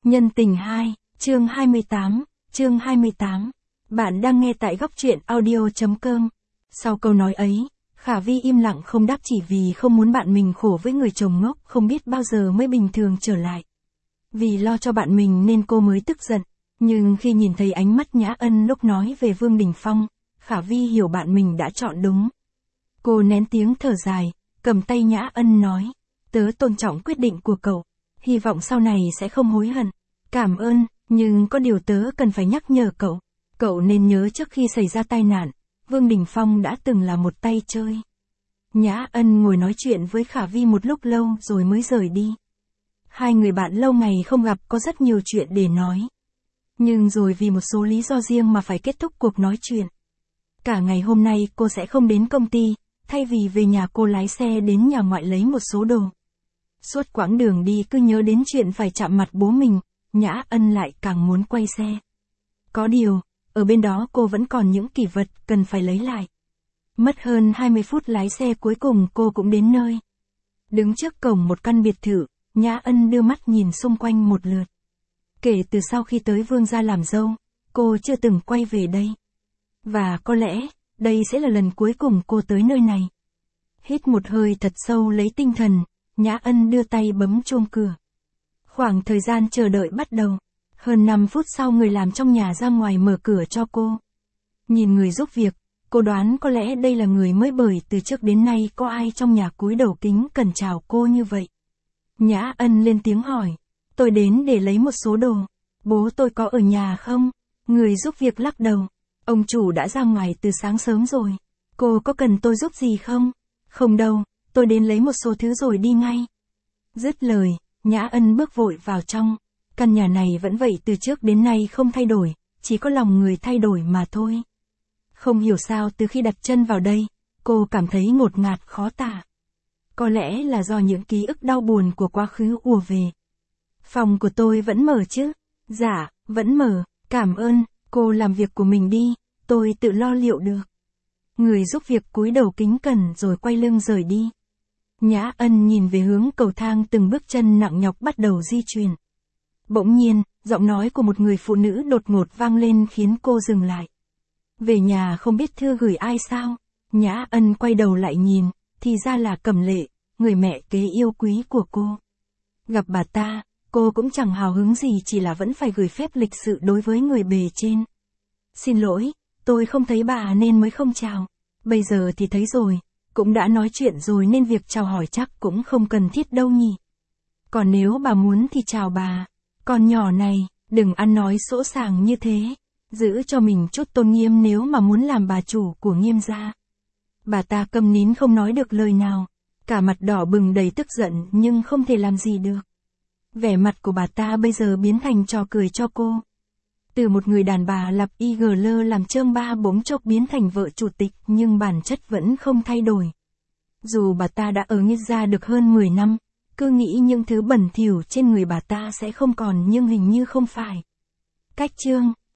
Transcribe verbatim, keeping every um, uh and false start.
Nhân tình hai, chương hai mươi tám, chương hai mươi tám. Bạn đang nghe tại góc truyện audio chấm com. Sau câu nói ấy, Khả Vi im lặng không đáp chỉ vì không muốn bạn mình khổ với người chồng ngốc không biết bao giờ mới bình thường trở lại. Vì lo cho bạn mình nên cô mới tức giận, nhưng khi nhìn thấy ánh mắt Nhã Ân lúc nói về Vương Đình Phong, Khả Vi hiểu bạn mình đã chọn đúng. Cô nén tiếng thở dài, cầm tay Nhã Ân nói, tớ tôn trọng quyết định của cậu, hy vọng sau này sẽ không hối hận. Cảm ơn, nhưng có điều tớ cần phải nhắc nhở cậu. Cậu nên nhớ trước khi xảy ra tai nạn, Vương Đình Phong đã từng là một tay chơi. Nhã Ân ngồi nói chuyện với Khả Vi một lúc lâu rồi mới rời đi. Hai người bạn lâu ngày không gặp có rất nhiều chuyện để nói. Nhưng rồi vì một số lý do riêng mà phải kết thúc cuộc nói chuyện. Cả ngày hôm nay cô sẽ không đến công ty, thay vì về nhà cô lái xe đến nhà ngoại lấy một số đồ. Suốt quãng đường đi cứ nhớ đến chuyện phải chạm mặt bố mình, Nhã Ân lại càng muốn quay xe. Có điều, ở bên đó cô vẫn còn những kỷ vật cần phải lấy lại. Mất hơn hai mươi phút lái xe cuối cùng cô cũng đến nơi. Đứng trước cổng một căn biệt thự, Nhã Ân đưa mắt nhìn xung quanh một lượt. Kể từ sau khi tới Vương gia làm dâu, cô chưa từng quay về đây. Và có lẽ, đây sẽ là lần cuối cùng cô tới nơi này. Hít một hơi thật sâu lấy tinh thần, Nhã Ân đưa tay bấm chuông cửa. Khoảng thời gian chờ đợi bắt đầu. Hơn năm phút sau người làm trong nhà ra ngoài mở cửa cho cô. Nhìn người giúp việc, cô đoán có lẽ đây là người mới bởi từ trước đến nay có ai trong nhà cúi đầu kính cẩn chào cô như vậy. Nhã Ân lên tiếng hỏi, tôi đến để lấy một số đồ. Bố tôi có ở nhà không? Người giúp việc lắc đầu. Ông chủ đã ra ngoài từ sáng sớm rồi. Cô có cần tôi giúp gì không? Không đâu, tôi đến lấy một số thứ rồi đi ngay. Dứt lời, Nhã Ân bước vội vào trong. Căn nhà này vẫn vậy từ trước đến nay không thay đổi, chỉ có lòng người thay đổi mà thôi. Không hiểu sao từ khi đặt chân vào đây, cô cảm thấy ngột ngạt khó tả. Có lẽ là do những ký ức đau buồn của quá khứ ùa về. Phòng của tôi vẫn mở chứ? Dạ, vẫn mở, cảm ơn, cô làm việc của mình đi, tôi tự lo liệu được. Người giúp việc cúi đầu kính cẩn rồi quay lưng rời đi. Nhã Ân nhìn về hướng cầu thang từng bước chân nặng nhọc bắt đầu di chuyển. Bỗng nhiên, giọng nói của một người phụ nữ đột ngột vang lên khiến cô dừng lại. Về nhà không biết thư gửi ai sao? Nhã Ân quay đầu lại nhìn, thì ra là Cẩm Lệ, người mẹ kế yêu quý của cô. Gặp bà ta, cô cũng chẳng hào hứng gì chỉ là vẫn phải gửi phép lịch sự đối với người bề trên. Xin lỗi, tôi không thấy bà nên mới không chào. Bây giờ thì thấy rồi, cũng đã nói chuyện rồi nên việc chào hỏi chắc cũng không cần thiết đâu nhỉ. Còn nếu bà muốn thì chào bà. Con nhỏ này, đừng ăn nói sỗ sàng như thế. Giữ cho mình chút tôn nghiêm nếu mà muốn làm bà chủ của Nghiêm gia. Bà ta câm nín không nói được lời nào. Cả mặt đỏ bừng đầy tức giận nhưng không thể làm gì được. Vẻ mặt của bà ta bây giờ biến thành trò cười cho cô. Từ một người đàn bà lập i giê lờ làm trơm ba bỗng chốc biến thành vợ chủ tịch nhưng bản chất vẫn không thay đổi. Dù bà ta đã ở Nghiêm gia được hơn mười năm, cứ nghĩ những thứ bẩn thỉu trên người bà ta sẽ không còn nhưng hình như không phải. Cách chương